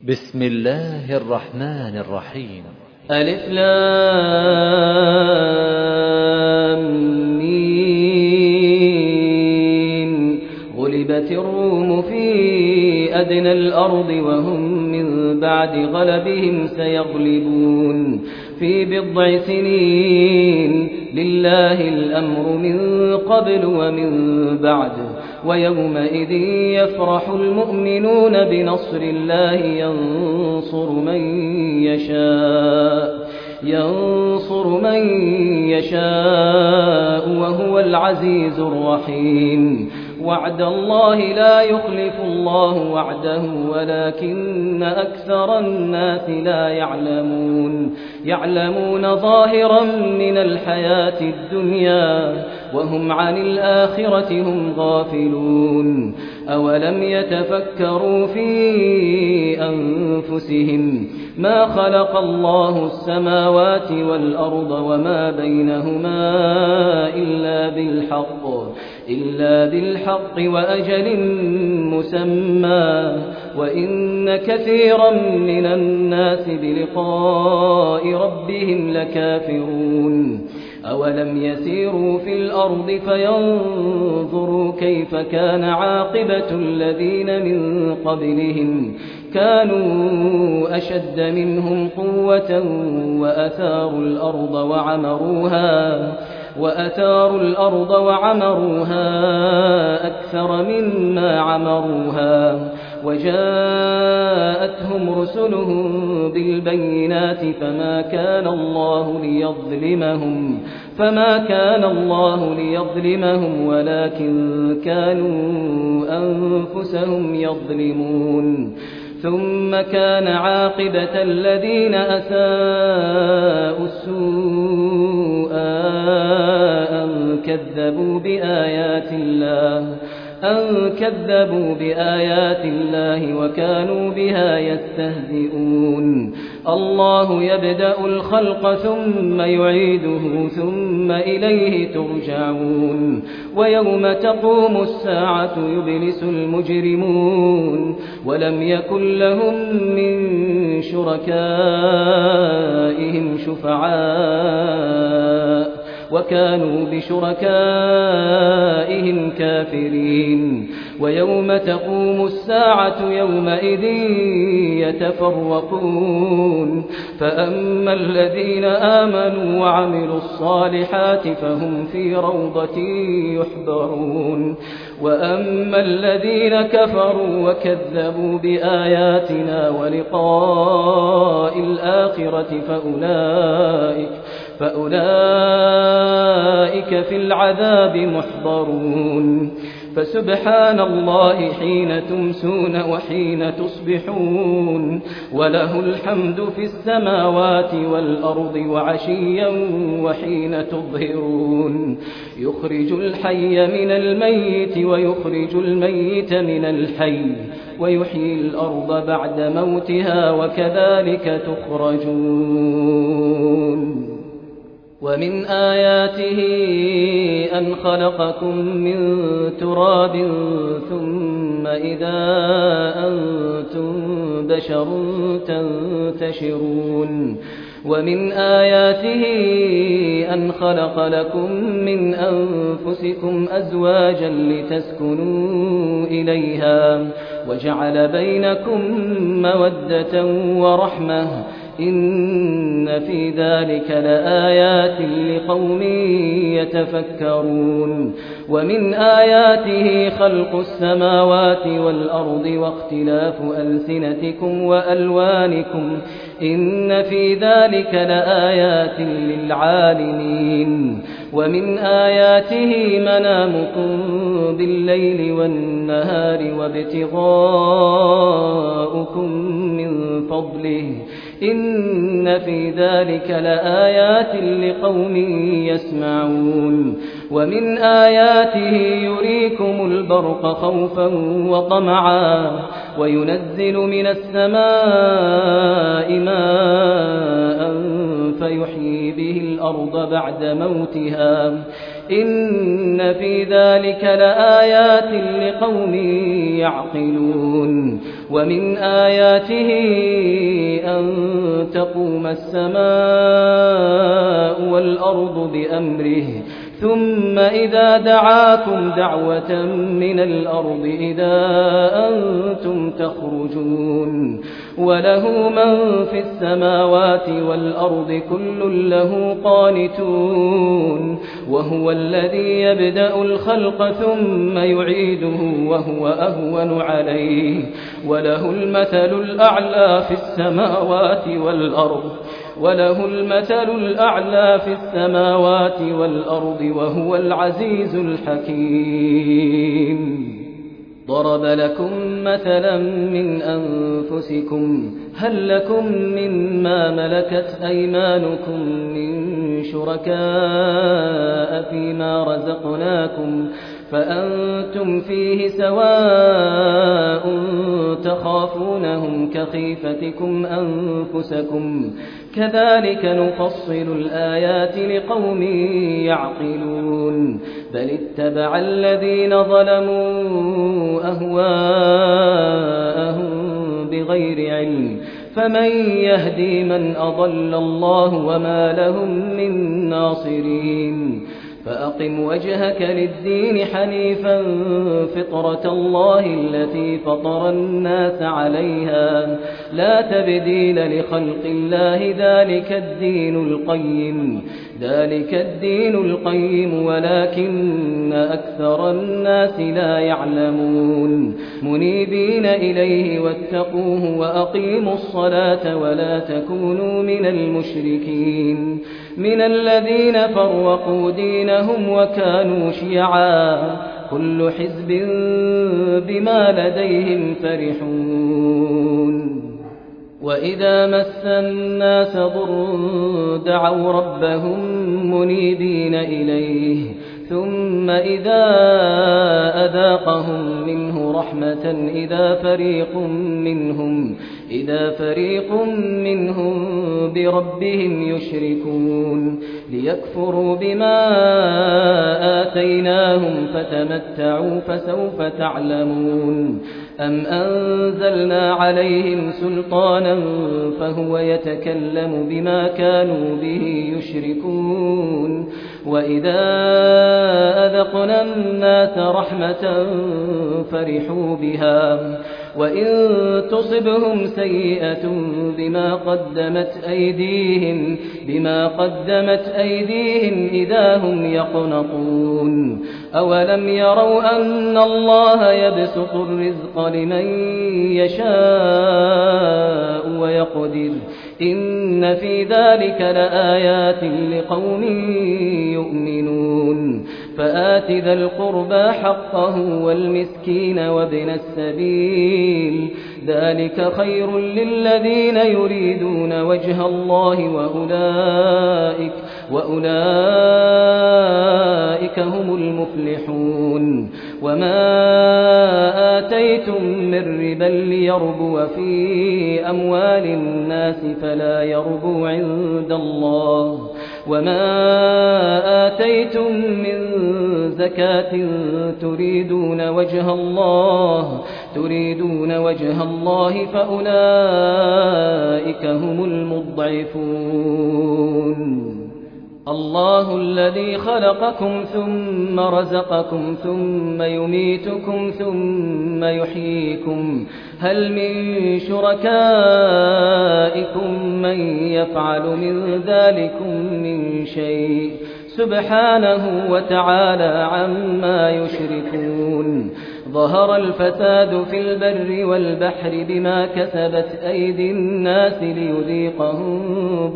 بسم الله الرحمن الرحيم. ألف لام ميم. غلبت الروم في أدنى الأرض وهم من بعد غلبهم سيغلبون في بضع سنين. لله الأمر من قبل ومن بعد ويومئذ يفرح المؤمنون بنصر الله ينصر من يشاء وهو العزيز الرحيم. وعد الله لا يخلف الله وعده ولكن أكثر الناس لا يعلمون ظاهرا من الحياة الدنيا وهم عن الآخرة هم غافلون. أولم يتفكروا في أنفسهم ما خلق الله السماوات والأرض وما بينهما إلا بالحق وأجل مسمى وإن كثيرا من الناس بلقاء ربهم لكافرون. أولم يسيروا في الأرض فينظروا كيف كان عاقبة الذين من قبلهم كانوا أشد منهم قوة وأثاروا الأرض وعمروها أكثر مما عمروها وجاءتهم رسلهم بالبينات فما كان الله ليظلمهم ولكن كانوا أنفسهم يظلمون. ثم كان عاقبة الذين أساءوا السوء أن كذبوا بآيات الله وكانوا بها يستهزئون. الله يبدأ الخلق ثم يعيده ثم إليه ترجعون. ويوم تقوم الساعة يبلس المجرمون ولم يكن لهم من شركائهم شفعاء وكانوا بشركائهم كافرين. ويوم تقوم الساعة يومئذ يتفرقون فأما الذين آمنوا وعملوا الصالحات فهم في روضة يحبرون وأما الذين كفروا وكذبوا بآياتنا ولقاء الآخرة فأولئك في العذاب محضرون. فسبحان الله حين تمسون وحين تصبحون وله الحمد في السماوات والأرض وعشيا وحين تظهرون. يخرج الحي من الميت ويخرج الميت من الحي ويحيي الأرض بعد موتها وكذلك تخرجون. ومن آياته أن خلقكم من تراب ثم إذا أنتم بشر تنتشرون. ومن آياته أن خلق لكم من أنفسكم أزواجا لتسكنوا إليها وجعل بينكم مودة ورحمة إن في ذلك لآيات لقوم يتفكرون. ومن آياته خلق السماوات والأرض واختلاف ألسنتكم وألوانكم إن في ذلك لآيات للعالمين. ومن آياته منامكم بالليل والنهار وابتغاؤكم من فضله إن في ذلك لآيات لقوم يسمعون. ومن آياته يريكم البرق خوفا وطمعا وينزل من السماء ماء فيحيي به الأرض بعد موتها إن في ذلك لآيات لقوم يعقلون. ومن آياته أن تقوم السماء والأرض بأمره ثم إذا دعاكم دعوة من الأرض إذا أنتم تخرجون وله من في السماوات والأرض كل له قانتون وهو الذي يبدأ الخلق ثم يعيده وهو أهون عليه وله المثل الأعلى في السماوات وهو العزيز الحكيم ضرب لكم مثلا من أنفسكم هل لكم مما ملكت أيمانكم من شركاء فيما رزقناكم فأنتم فيه سواء تخافونهم كخيفتكم أنفسكم كذلك نفصل الآيات لقوم يعقلون بل اتبع الذين ظلموا أهواءهم بغير علم فمن يهدي من أضل الله وما لهم من ناصرين فأقم وجهك للدين حنيفا فطرة الله التي فطر الناس عليها لا تبديل لخلق الله ذلك الدين القيم ولكن أكثر الناس لا يعلمون منيبين إليه واتقوه وأقيموا الصلاة ولا تكونوا من المشركين من الذين فرقوا دينهم وكانوا شيعا كل حزب بما لديهم فرحون وإذا مس الناس ضر دعوا ربهم منيبين إليه ثم إذا أذاقهم منه رحمة إذا فريق منهم بربهم يشركون ليكفروا بما آتيناهم فتمتعوا فسوف تعلمون أم أنزلنا عليهم سلطانا فهو يتكلم بما كانوا به يشركون وإذا أذقنا الناس رحمة فرحوا بها وإن تصبهم سيئة بما قدمت أيديهم إذا هم يقنطون أولم يروا أن الله يبسط الرزق لمن يشاء ويقدر إن في ذلك لآيات لقوم يؤمنون فآت ذا القربى حقه والمسكين وابن السبيل ذلك خير للذين يريدون وجه الله وأولئك هم المفلحون وما آتيتم من ربا ليربو في أموال الناس فلا يربو عند الله وما آتيتم من زكاة تريدون وجه الله فأولئك هم المضعفون الله الذي خلقكم ثم رزقكم ثم يميتكم ثم يحييكم هل من شركائكم من يفعل من ذلكم من شيء سبحانه وتعالى عما يشركون ظهر الفساد في البر والبحر بما كسبت أيدي الناس ليذيقهم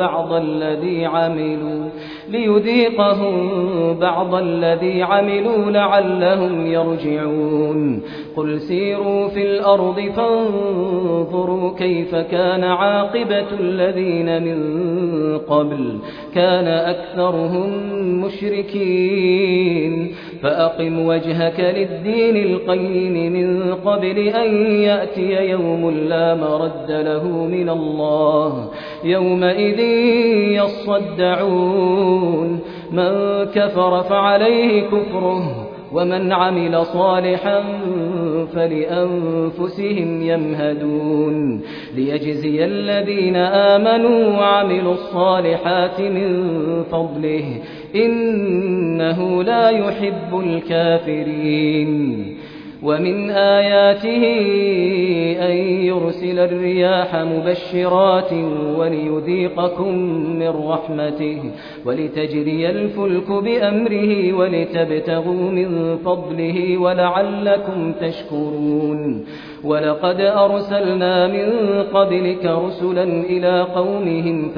بعض الذي عملوا لعلهم يرجعون قل سيروا في الأرض فانظروا كيف كان عاقبة الذين من قبل كان أكثرهم مشركين فأقم وجهك للدين القيم من قبل أن يأتي يوم لا مرد له من الله يومئذ يصدعون من كفر فعليه كفره ومن عمل صالحا فلأنفسهم يمهدون ليجزي الذين آمنوا وعملوا الصالحات من فضله إنه لا يحب الكافرين ومن آياته أن يرسل الرياح مبشرات وليذيقكم من رحمته ولتجري الفلك بأمره ولتبتغوا من فضله ولعلكم تشكرون ولقد أرسلنا من قبلك رسلا إلى قومهم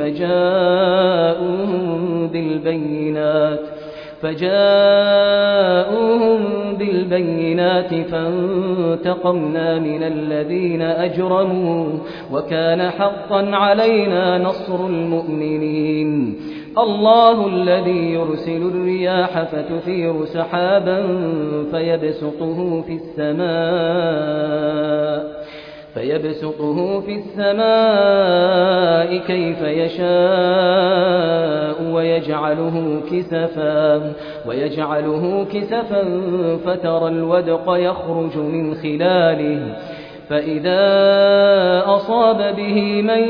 فجاءوهم بالبينات فانتقمنا من الذين أجرموا وكان حقا علينا نصر المؤمنين الله الذي يرسل الرياح فتثير سحابا فيبسطه في السماء كيف يشاء ويجعله كسفا فترى الودق يخرج من خلاله فإذا أصاب به من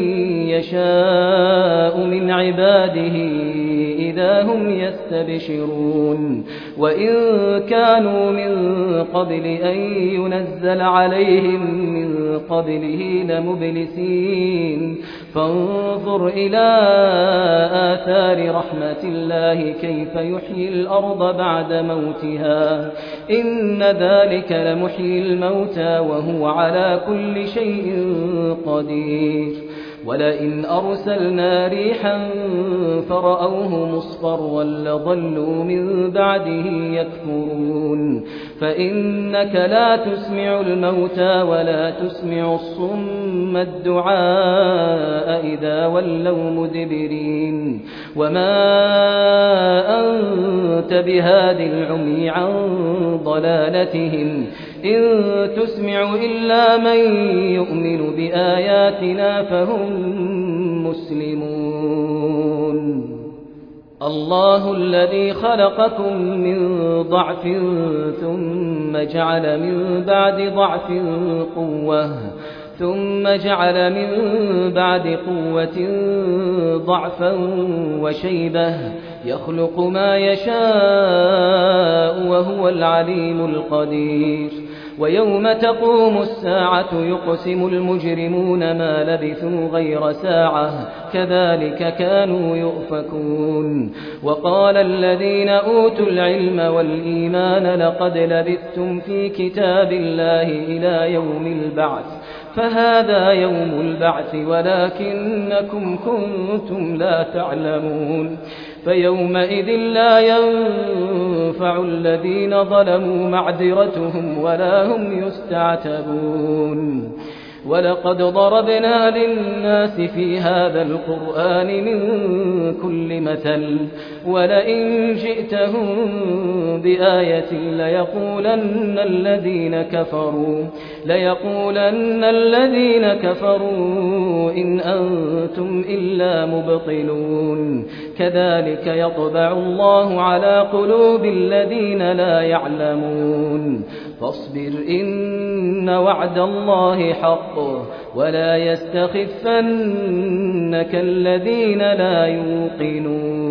يشاء من عباده إذا هم يستبشرون وإن كانوا من قبل أن ينزل عليهم من قبله لمبلسين فانظر إلى آثار رحمة الله كيف يحيي الأرض بعد موتها إن ذلك لمحيي الموتى وهو على كل شيء قدير ولئن أرسلنا ريحا فرأوه مصفرا لظلوا من بعده يكفرون فإنك لا تسمع الموتى ولا تسمع الصم الدعاء إذا ولوا مدبرين وما أنت بهاد العمي عن ضلالتهم إن تسمع إلا من يؤمن بآياتنا فهم مسلمون الله الذي خلقكم من ضعف ثم جعل من بعد ضعف قوة ثم جعل من بعد قوة ضعفا وشيبة يخلق ما يشاء وهو العليم القدير ويوم تقوم الساعة يقسم المجرمون ما لبثوا غير ساعة كذلك كانوا يؤفكون وقال الذين أوتوا العلم والإيمان لقد لبثتم في كتاب الله إلى يوم البعث فهذا يوم البعث ولكنكم كنتم لا تعلمون فيومئذ لا ينفع الذين ظلموا معذرتهم ولا هم يستعتبون ولقد ضربنا للناس في هذا القرآن من كل مثل ولئن جئتهم بآية ليقولن الذين كفروا إن أنتم إلا مبطلون كذلك يطبع الله على قلوب الذين لا يعلمون فاصبر إن وعد الله حق ولا يستخفنك الذين لا يوقنون